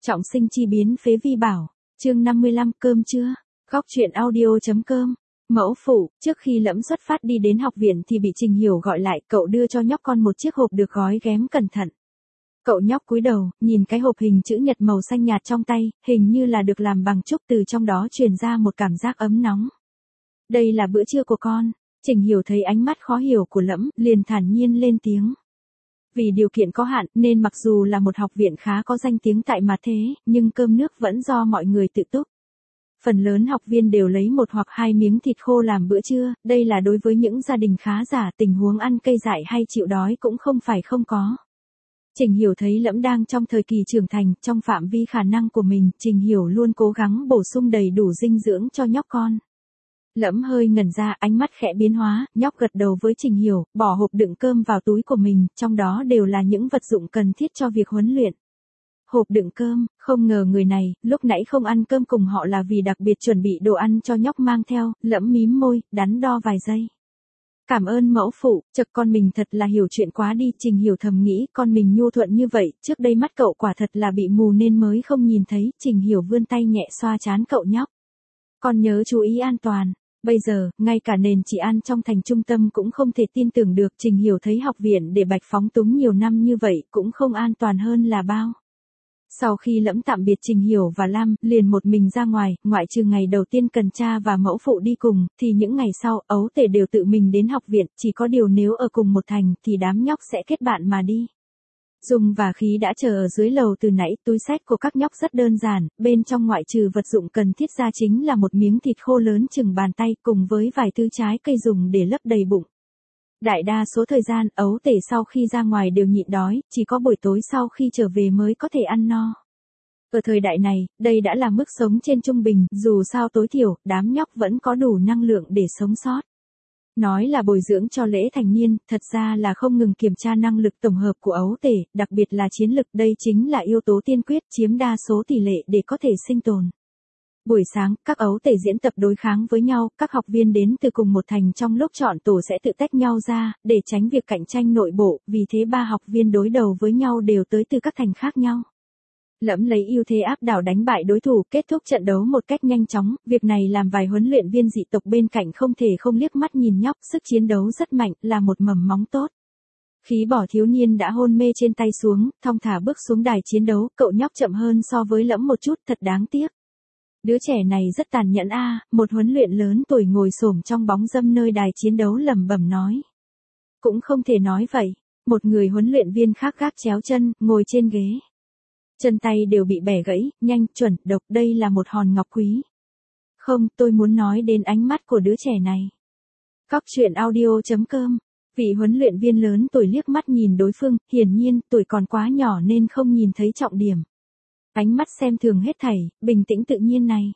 Trọng sinh chi biến phế vi bảo. Chương 55 cơm chưa? Góc truyện audio.com. Mẫu phụ, trước khi Lẫm xuất phát đi đến học viện thì bị Trình Hiểu gọi lại, cậu đưa cho nhóc con một chiếc hộp được gói ghém cẩn thận. Cậu nhóc cúi đầu, nhìn cái hộp hình chữ nhật màu xanh nhạt trong tay, hình như là được làm bằng trúc, từ trong đó truyền ra một cảm giác ấm nóng. Đây là bữa trưa của con. Trình Hiểu thấy ánh mắt khó hiểu của Lẫm, liền thản nhiên lên tiếng. Vì điều kiện có hạn nên mặc dù là một học viện khá có danh tiếng tại mặt thế, nhưng cơm nước vẫn do mọi người tự túc. Phần lớn học viên đều lấy một hoặc hai miếng thịt khô làm bữa trưa, đây là đối với những gia đình khá giả, tình huống ăn cây dại hay chịu đói cũng không phải không có. Trình Hiểu thấy Lẫm đang trong thời kỳ trưởng thành, trong phạm vi khả năng của mình, Trình Hiểu luôn cố gắng bổ sung đầy đủ dinh dưỡng cho nhóc con. Lẫm hơi ngẩn ra, ánh mắt khẽ biến hóa, nhóc gật đầu với Trình Hiểu, bỏ hộp đựng cơm vào túi của mình, trong đó đều là những vật dụng cần thiết cho việc huấn luyện. Hộp đựng cơm, không ngờ người này, lúc nãy không ăn cơm cùng họ là vì đặc biệt chuẩn bị đồ ăn cho nhóc mang theo. Lẫm mím môi, đắn đo vài giây. Cảm ơn mẫu phụ, chật con mình thật là hiểu chuyện quá đi. Trình Hiểu thầm nghĩ, con mình nhu thuận như vậy, trước đây mắt cậu quả thật là bị mù nên mới không nhìn thấy. Trình Hiểu vươn tay nhẹ xoa trán cậu nhóc. Con nhớ chú ý an toàn. Bây giờ, ngay cả nền chỉ an trong thành trung tâm cũng không thể tin tưởng được. Trình Hiểu thấy học viện để bạch phóng túng nhiều năm như vậy cũng không an toàn hơn là bao. Sau khi Lẫm tạm biệt Trình Hiểu và Lam, liền một mình ra ngoài, ngoại trừ ngày đầu tiên cần cha và mẫu phụ đi cùng, thì những ngày sau, ấu tể đều tự mình đến học viện, chỉ có điều nếu ở cùng một thành, thì đám nhóc sẽ kết bạn mà đi. Dung và Khí đã chờ ở dưới lầu từ nãy, túi xách của các nhóc rất đơn giản, bên trong ngoại trừ vật dụng cần thiết ra chính là một miếng thịt khô lớn chừng bàn tay cùng với vài thứ trái cây dùng để lấp đầy bụng. Đại đa số thời gian, ấu tể sau khi ra ngoài đều nhịn đói, chỉ có buổi tối sau khi trở về mới có thể ăn no. Ở thời đại này, đây đã là mức sống trên trung bình, dù sao tối thiểu, đám nhóc vẫn có đủ năng lượng để sống sót. Nói là bồi dưỡng cho lễ thành niên, thật ra là không ngừng kiểm tra năng lực tổng hợp của ấu tể, đặc biệt là chiến lực, đây chính là yếu tố tiên quyết chiếm đa số tỷ lệ để có thể sinh tồn. Buổi sáng, các ấu tể diễn tập đối kháng với nhau, các học viên đến từ cùng một thành trong lúc chọn tổ sẽ tự tách nhau ra, để tránh việc cạnh tranh nội bộ, vì thế 3 học viên đối đầu với nhau đều tới từ các thành khác nhau. Lẫm lấy ưu thế áp đảo đánh bại đối thủ, kết thúc trận đấu một cách nhanh chóng, việc này làm vài huấn luyện viên dị tộc bên cạnh không thể không liếc mắt nhìn nhóc, sức chiến đấu rất mạnh, là một mầm móng tốt. Khí bỏ thiếu niên đã hôn mê trên tay xuống, thong thả bước xuống đài chiến đấu, cậu nhóc chậm hơn so với Lẫm một chút, thật đáng tiếc. Đứa trẻ này rất tàn nhẫn a. Một huấn luyện lớn tuổi ngồi xổm trong bóng râm nơi đài chiến đấu lẩm bẩm nói. Cũng không thể nói vậy, một người huấn luyện viên khác gác chéo chân, ngồi trên ghế. Chân tay đều bị bẻ gãy, nhanh, chuẩn, độc, đây là một hòn ngọc quý. Không, tôi muốn nói đến ánh mắt của đứa trẻ này. Góc truyện audio.com. Vị huấn luyện viên lớn tuổi liếc mắt nhìn đối phương, hiển nhiên, tuổi còn quá nhỏ nên không nhìn thấy trọng điểm. Ánh mắt xem thường hết thảy, bình tĩnh tự nhiên này.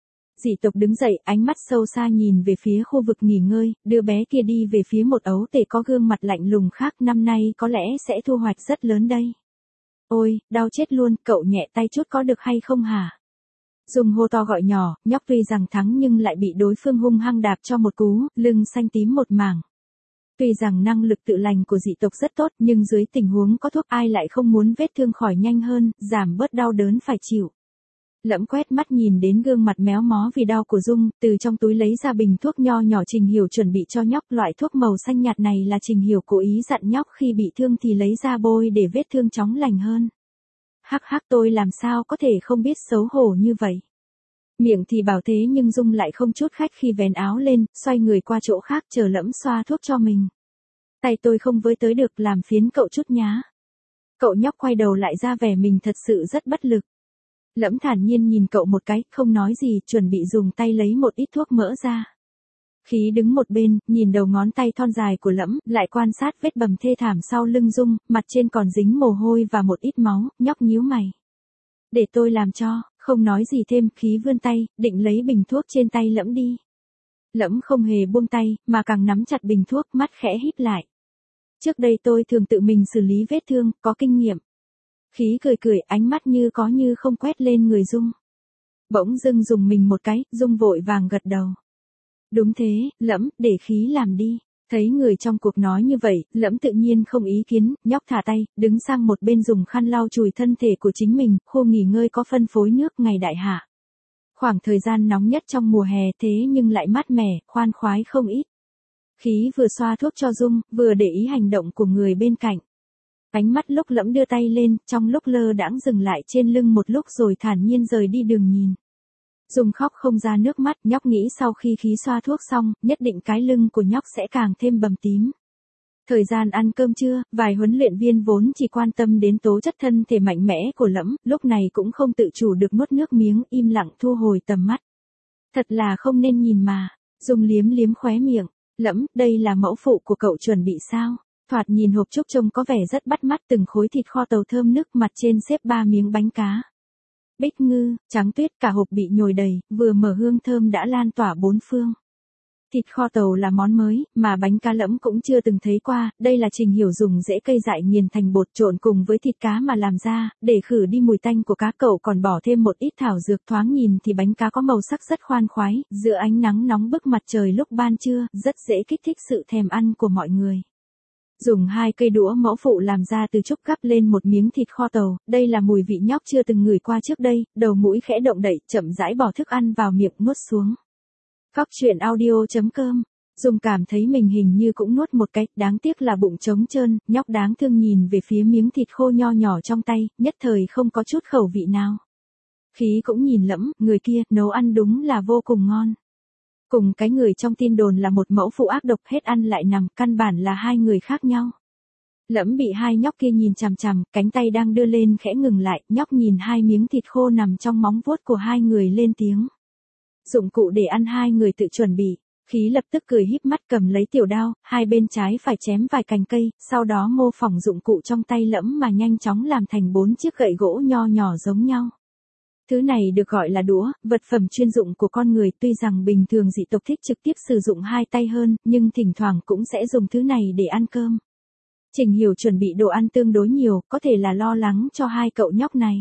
Dị tộc đứng dậy, ánh mắt sâu xa nhìn về phía khu vực nghỉ ngơi, đứa bé kia đi về phía một ấu tể có gương mặt lạnh lùng khác, năm nay có lẽ sẽ thu hoạch rất lớn đây. Ôi, đau chết luôn, cậu nhẹ tay chút có được hay không hả? Dung hô to gọi nhỏ, nhóc tuy rằng thắng nhưng lại bị đối phương hung hăng đạp cho một cú, lưng xanh tím một mảng. Tuy rằng năng lực tự lành của dị tộc rất tốt nhưng dưới tình huống có thuốc ai lại không muốn vết thương khỏi nhanh hơn, giảm bớt đau đớn phải chịu. Lẫm quét mắt nhìn đến gương mặt méo mó vì đau của Dung, từ trong túi lấy ra bình thuốc nho nhỏ. Trình Hiểu chuẩn bị cho nhóc, loại thuốc màu xanh nhạt này là Trình Hiểu cố ý dặn nhóc khi bị thương thì lấy ra bôi để vết thương chóng lành hơn. Hắc hắc, tôi làm sao có thể không biết xấu hổ như vậy. Miệng thì bảo thế nhưng Dung lại không chút khách khi vén áo lên, xoay người qua chỗ khác chờ Lẫm xoa thuốc cho mình. Tay tôi không với tới được, làm phiến cậu chút nhá. Cậu nhóc quay đầu lại ra vẻ mình thật sự rất bất lực. Lẫm thản nhiên nhìn cậu một cái, không nói gì, chuẩn bị dùng tay lấy một ít thuốc mỡ ra. Khí đứng một bên, nhìn đầu ngón tay thon dài của Lẫm, lại quan sát vết bầm thê thảm sau lưng Dung, mặt trên còn dính mồ hôi và một ít máu, nhóc nhíu mày. Để tôi làm cho, không nói gì thêm, Khí vươn tay, định lấy bình thuốc trên tay Lẫm đi. Lẫm không hề buông tay, mà càng nắm chặt bình thuốc, mắt khẽ híp lại. Trước đây tôi thường tự mình xử lý vết thương, có kinh nghiệm. Khí cười cười, ánh mắt như có như không quét lên người Dung. Bỗng dưng dùng mình một cái, Dung vội vàng gật đầu. Đúng thế, Lẫm, để Khí làm đi. Thấy người trong cuộc nói như vậy, Lẫm tự nhiên không ý kiến, nhóc thả tay, đứng sang một bên dùng khăn lau chùi thân thể của chính mình, khu nghỉ ngơi có phân phối nước ngày đại hạ. Khoảng thời gian nóng nhất trong mùa hè thế nhưng lại mát mẻ, khoan khoái không ít. Khí vừa xoa thuốc cho Dung, vừa để ý hành động của người bên cạnh. Ánh mắt lúc Lẫm đưa tay lên, trong lúc lơ đãng dừng lại trên lưng một lúc rồi thản nhiên rời đi đường nhìn. Dung khóc không ra nước mắt, nhóc nghĩ sau khi khí xoa thuốc xong, nhất định cái lưng của nhóc sẽ càng thêm bầm tím. Thời gian ăn cơm trưa, vài huấn luyện viên vốn chỉ quan tâm đến tố chất thân thể mạnh mẽ của Lẫm, lúc này cũng không tự chủ được nuốt nước miếng, im lặng thu hồi tầm mắt. Thật là không nên nhìn mà. Dung liếm liếm khóe miệng. Lẫm, đây là mẫu phụ của cậu chuẩn bị sao? Thoạt nhìn hộp trúc trông có vẻ rất bắt mắt, từng khối thịt kho tàu thơm nức, mặt trên xếp 3 miếng bánh cá. Bích ngư, trắng tuyết, cả hộp bị nhồi đầy, vừa mở hương thơm đã lan tỏa bốn phương. Thịt kho tàu là món mới, mà bánh cá Lẫm cũng chưa từng thấy qua, đây là Trình Hiểu dùng rễ cây dại nghiền thành bột trộn cùng với thịt cá mà làm ra, để khử đi mùi tanh của cá. Cậu còn bỏ thêm một ít thảo dược, thoáng nhìn thì bánh cá có màu sắc rất khoan khoái, giữa ánh nắng nóng bức mặt trời lúc ban trưa, rất dễ kích thích sự thèm ăn của mọi người. Dùng 2 cây đũa mẫu phụ làm ra từ trúc gắp lên một miếng thịt kho tàu, đây là mùi vị nhóc chưa từng ngửi qua trước đây, đầu mũi khẽ động đậy, chậm rãi bỏ thức ăn vào miệng nuốt xuống. Cóc truyện audio.com. Dung cảm thấy mình hình như cũng nuốt một cái, đáng tiếc là bụng trống trơn, nhóc đáng thương nhìn về phía miếng thịt khô nho nhỏ trong tay, nhất thời không có chút khẩu vị nào. Khí cũng nhìn Lẫm, người kia, nấu ăn đúng là vô cùng ngon. Cùng cái người trong tin đồn là một mẫu phụ ác độc, hết ăn lại nằm, căn bản là hai người khác nhau. Lẫm bị hai nhóc kia nhìn chằm chằm, cánh tay đang đưa lên khẽ ngừng lại, nhóc nhìn 2 miếng thịt khô nằm trong móng vuốt của hai người lên tiếng. Dụng cụ để ăn hai người tự chuẩn bị. Khí lập tức cười híp mắt cầm lấy tiểu đao, hai bên trái phải chém vài cành cây, sau đó mô phỏng dụng cụ trong tay Lẫm mà nhanh chóng làm thành 4 chiếc gậy gỗ nho nhỏ giống nhau. Thứ này được gọi là đũa, vật phẩm chuyên dụng của con người, tuy rằng bình thường dị tộc thích trực tiếp sử dụng 2 tay hơn, nhưng thỉnh thoảng cũng sẽ dùng thứ này để ăn cơm. Trình Hiểu chuẩn bị đồ ăn tương đối nhiều, có thể là lo lắng cho hai cậu nhóc này.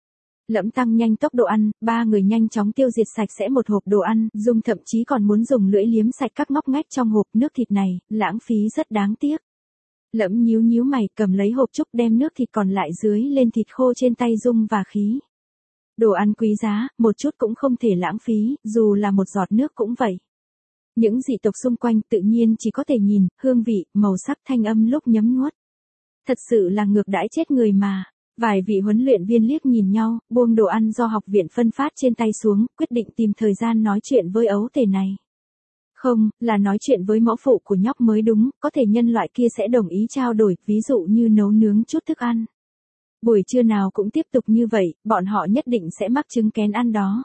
Lẫm tăng nhanh tốc độ ăn, 3 người nhanh chóng tiêu diệt sạch sẽ một hộp đồ ăn, Dung thậm chí còn muốn dùng lưỡi liếm sạch các ngóc ngách trong hộp. Nước thịt này, lãng phí rất đáng tiếc. Lẫm nhíu nhíu mày, cầm lấy hộp trúc đem nước thịt còn lại dưới lên thịt khô trên tay Dung và Khí. Đồ ăn quý giá, một chút cũng không thể lãng phí, dù là một giọt nước cũng vậy. Những dị tộc xung quanh tự nhiên chỉ có thể nhìn, hương vị, màu sắc, thanh âm lúc nhấm nuốt. Thật sự là ngược đãi chết người mà. Vài vị huấn luyện viên liếc nhìn nhau, buông đồ ăn do học viện phân phát trên tay xuống, quyết định tìm thời gian nói chuyện với ấu tể này. Không, là nói chuyện với mẫu phụ của nhóc mới đúng, có thể nhân loại kia sẽ đồng ý trao đổi, ví dụ như nấu nướng chút thức ăn. Buổi trưa nào cũng tiếp tục như vậy, bọn họ nhất định sẽ mắc chứng kén ăn đó.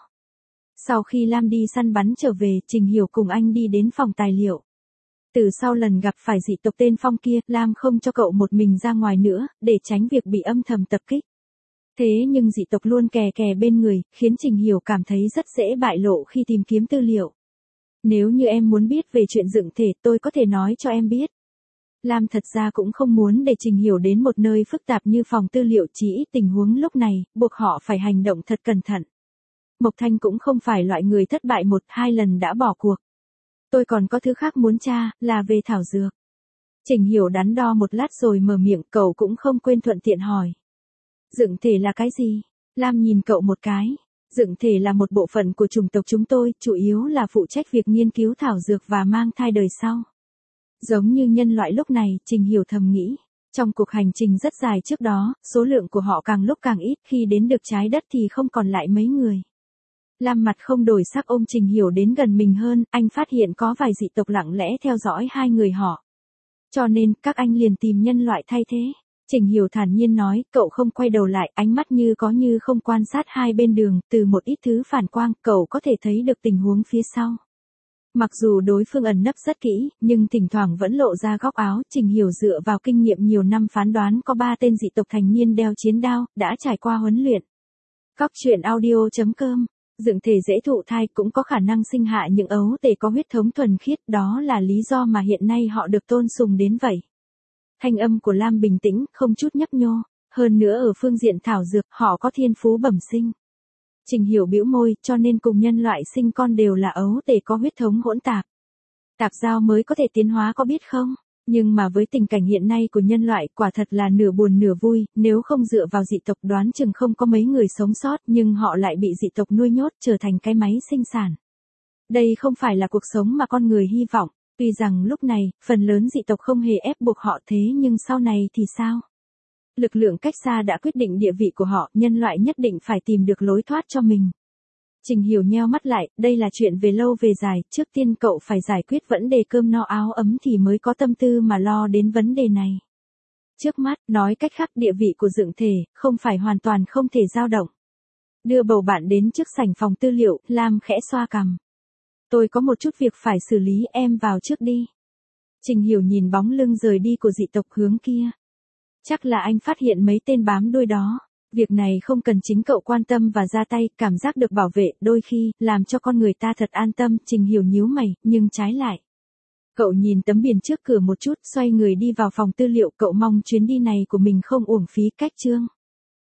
Sau khi Lam đi săn bắn trở về, Trình Hiểu cùng anh đi đến phòng tài liệu. Từ sau lần gặp phải dị tộc tên Phong kia, Lam không cho cậu một mình ra ngoài nữa, để tránh việc bị âm thầm tập kích. Thế nhưng dị tộc luôn kè kè bên người, khiến Trình Hiểu cảm thấy rất dễ bại lộ khi tìm kiếm tư liệu. Nếu như em muốn biết về chuyện dựng thể, tôi có thể nói cho em biết. Lam thật ra cũng không muốn để Trình Hiểu đến một nơi phức tạp như phòng tư liệu, chỉ ít tình huống lúc này, buộc họ phải hành động thật cẩn thận. Mộc Thanh cũng không phải loại người thất bại 1-2 lần đã bỏ cuộc. Tôi còn có thứ khác muốn tra, là về thảo dược. Trình Hiểu đắn đo một lát rồi mở miệng, cậu cũng không quên thuận tiện hỏi. Dựng thể là cái gì? Lam nhìn cậu một cái. Dựng thể là một bộ phận của chủng tộc chúng tôi, chủ yếu là phụ trách việc nghiên cứu thảo dược và mang thai đời sau. Giống như nhân loại lúc này, Trình Hiểu thầm nghĩ. Trong cuộc hành trình rất dài trước đó, số lượng của họ càng lúc càng ít, khi đến được trái đất thì không còn lại mấy người. Lam mặt không đổi sắc ôm Trình Hiểu đến gần mình hơn, anh phát hiện có vài dị tộc lặng lẽ theo dõi hai người họ. Cho nên, các anh liền tìm nhân loại thay thế. Trình Hiểu thản nhiên nói, cậu không quay đầu lại, ánh mắt như có như không quan sát hai bên đường, từ một ít thứ phản quang, cậu có thể thấy được tình huống phía sau. Mặc dù đối phương ẩn nấp rất kỹ, nhưng thỉnh thoảng vẫn lộ ra góc áo, Trình Hiểu dựa vào kinh nghiệm nhiều năm phán đoán có 3 tên dị tộc thành niên đeo chiến đao, đã trải qua huấn luyện. Cóc truyện audio.com. Dựng thể dễ thụ thai, cũng có khả năng sinh hạ những ấu tể có huyết thống thuần khiết, đó là lý do mà hiện nay họ được tôn sùng đến vậy. Thanh âm của Lam bình tĩnh, không chút nhấp nhô, hơn nữa ở phương diện thảo dược, họ có thiên phú bẩm sinh. Trình Hiểu bĩu môi, cho nên cùng nhân loại sinh con đều là ấu tể có huyết thống hỗn tạp. Tạp giao mới có thể tiến hóa có biết không? Nhưng mà với tình cảnh hiện nay của nhân loại quả thật là nửa buồn nửa vui, nếu không dựa vào dị tộc đoán chừng không có mấy người sống sót nhưng họ lại bị dị tộc nuôi nhốt trở thành cái máy sinh sản. Đây không phải là cuộc sống mà con người hy vọng, tuy rằng lúc này, phần lớn dị tộc không hề ép buộc họ thế nhưng sau này thì sao? Lực lượng cách xa đã quyết định địa vị của họ, nhân loại nhất định phải tìm được lối thoát cho mình. Trình Hiểu nheo mắt lại, đây là chuyện về lâu về dài, trước tiên cậu phải giải quyết vấn đề cơm no áo ấm thì mới có tâm tư mà lo đến vấn đề này. Trước mắt, nói cách khác địa vị của Dượng Thể, không phải hoàn toàn không thể dao động. Đưa bầu bạn đến trước sảnh phòng tư liệu, Lam khẽ xoa cằm. Tôi có một chút việc phải xử lý, em vào trước đi. Trình Hiểu nhìn bóng lưng rời đi của dị tộc hướng kia. Chắc là anh phát hiện mấy tên bám đuôi đó. Việc này không cần chính cậu quan tâm và ra tay, cảm giác được bảo vệ, đôi khi, làm cho con người ta thật an tâm, Trình Hiểu nhíu mày, nhưng trái lại. Cậu nhìn tấm biển trước cửa một chút, xoay người đi vào phòng tư liệu, cậu mong chuyến đi này của mình không uổng phí. Cách chương